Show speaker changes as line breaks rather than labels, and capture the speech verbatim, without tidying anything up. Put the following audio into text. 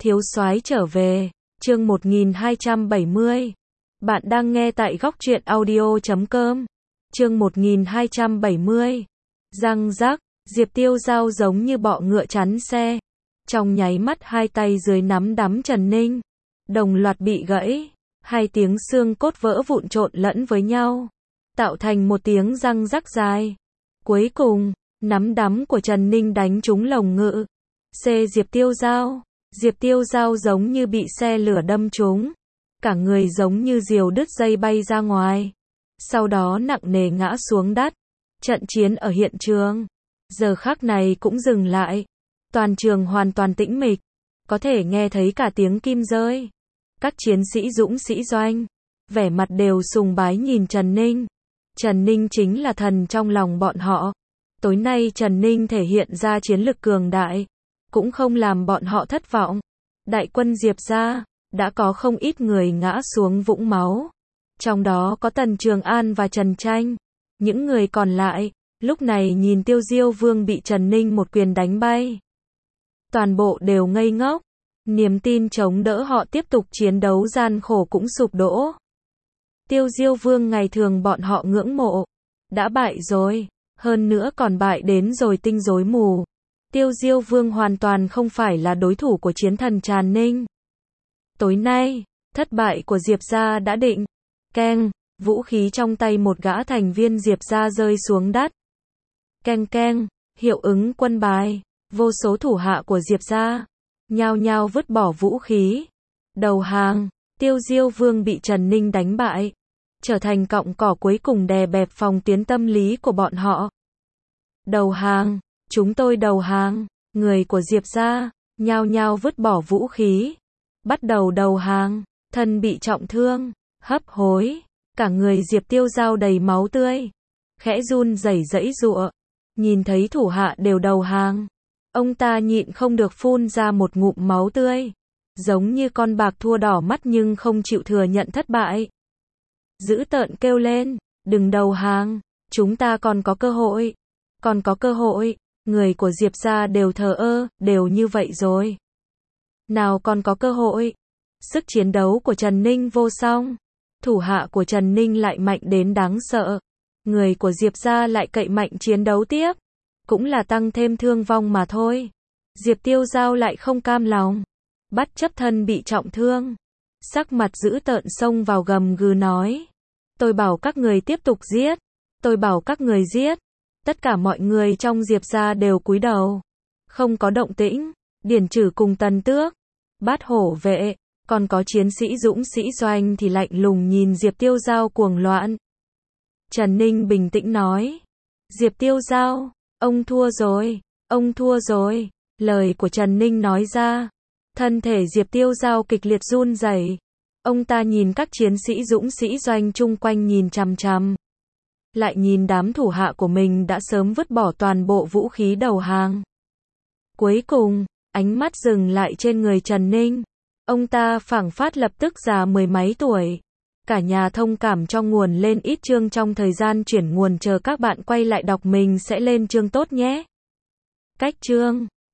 Thiếu soái trở về, chương một nghìn hai trăm bảy mươi. Bạn đang nghe tại góc truyện audio chấm com. Chương một nghìn hai trăm bảy mươi. Răng rắc, Diệp Tiêu Dao giống như bọ ngựa chắn xe. Trong nháy mắt hai tay dưới nắm đấm Trần Ninh đồng loạt bị gãy, hai tiếng xương cốt vỡ vụn trộn lẫn với nhau, tạo thành một tiếng răng rắc dài. Cuối cùng, nắm đấm của Trần Ninh đánh trúng lồng ngực C Diệp Tiêu Dao. Diệp Tiêu Dao giống như bị xe lửa đâm trúng, cả người giống như diều đứt dây bay ra ngoài, sau đó nặng nề ngã xuống đất. Trận chiến ở hiện trường giờ khắc này cũng dừng lại, toàn trường hoàn toàn tĩnh mịch, có thể nghe thấy cả tiếng kim rơi. Các chiến sĩ dũng sĩ doanh, vẻ mặt đều sùng bái nhìn Trần Ninh. Trần Ninh chính là thần trong lòng bọn họ. Tối nay Trần Ninh thể hiện ra chiến lực cường đại, cũng không làm bọn họ thất vọng. Đại quân Diệp gia đã có không ít người ngã xuống vũng máu, trong đó có Tần Trường An và Trần Tranh. Những người còn lại lúc này nhìn Tiêu Diêu Vương bị Trần Ninh một quyền đánh bay, toàn bộ đều ngây ngốc. Niềm tin chống đỡ họ tiếp tục chiến đấu gian khổ cũng sụp đổ. Tiêu Diêu Vương ngày thường bọn họ ngưỡng mộ, đã bại rồi, hơn nữa còn bại đến rồi tinh rối mù. Tiêu Diêu Vương hoàn toàn không phải là đối thủ của chiến thần Tràn Ninh. Tối nay, thất bại của Diệp gia đã định. Keng, vũ khí trong tay một gã thành viên Diệp gia rơi xuống đất. Keng keng, hiệu ứng quân bài, vô số thủ hạ của Diệp gia nhao nhao vứt bỏ vũ khí, đầu hàng. Tiêu Diêu Vương bị Trần Ninh đánh bại, trở thành cọng cỏ cuối cùng đè bẹp phòng tuyến tâm lý của bọn họ. Đầu hàng, chúng tôi đầu hàng. Người của Diệp gia nhao nhao vứt bỏ vũ khí, bắt đầu đầu hàng. Thân bị trọng thương, hấp hối, cả người Diệp Tiêu Dao đầy máu tươi, khẽ run rẩy giãy giụa. Nhìn thấy thủ hạ đều đầu hàng, ông ta nhịn không được phun ra một ngụm máu tươi, giống như con bạc thua đỏ mắt nhưng không chịu thừa nhận thất bại. Dữ tợn kêu lên, đừng đầu hàng, chúng ta còn có cơ hội, còn có cơ hội. Người của Diệp gia đều thờ ơ, đều như vậy rồi, nào còn có cơ hội. Sức chiến đấu của Trần Ninh vô song, thủ hạ của Trần Ninh lại mạnh đến đáng sợ. Người của Diệp gia lại cậy mạnh chiến đấu tiếp, cũng là tăng thêm thương vong mà thôi. Diệp Tiêu Dao lại không cam lòng, bắt chấp thân bị trọng thương, sắc mặt dữ tợn xông vào gầm gừ nói: tôi bảo các người tiếp tục giết, tôi bảo các người giết. Tất cả mọi người trong Diệp gia đều cúi đầu, không có động tĩnh. Điển Trử cùng Tần Tước, Bát Hổ vệ, còn có chiến sĩ dũng sĩ doanh thì lạnh lùng nhìn Diệp Tiêu Dao cuồng loạn. Trần Ninh bình tĩnh nói: Diệp Tiêu Dao, ông thua rồi, ông thua rồi. Lời của Trần Ninh nói ra, thân thể Diệp Tiêu Dao kịch liệt run rẩy. Ông ta nhìn các chiến sĩ dũng sĩ doanh chung quanh nhìn chằm chằm, lại nhìn đám thủ hạ của mình đã sớm vứt bỏ toàn bộ vũ khí đầu hàng. Cuối cùng, ánh mắt dừng lại trên người Trần Ninh. Ông ta phảng phất lập tức già mười mấy tuổi. Cả nhà thông cảm cho nguồn lên ít chương trong thời gian chuyển nguồn, chờ các bạn quay lại đọc mình sẽ lên chương tốt nhé. Cách chương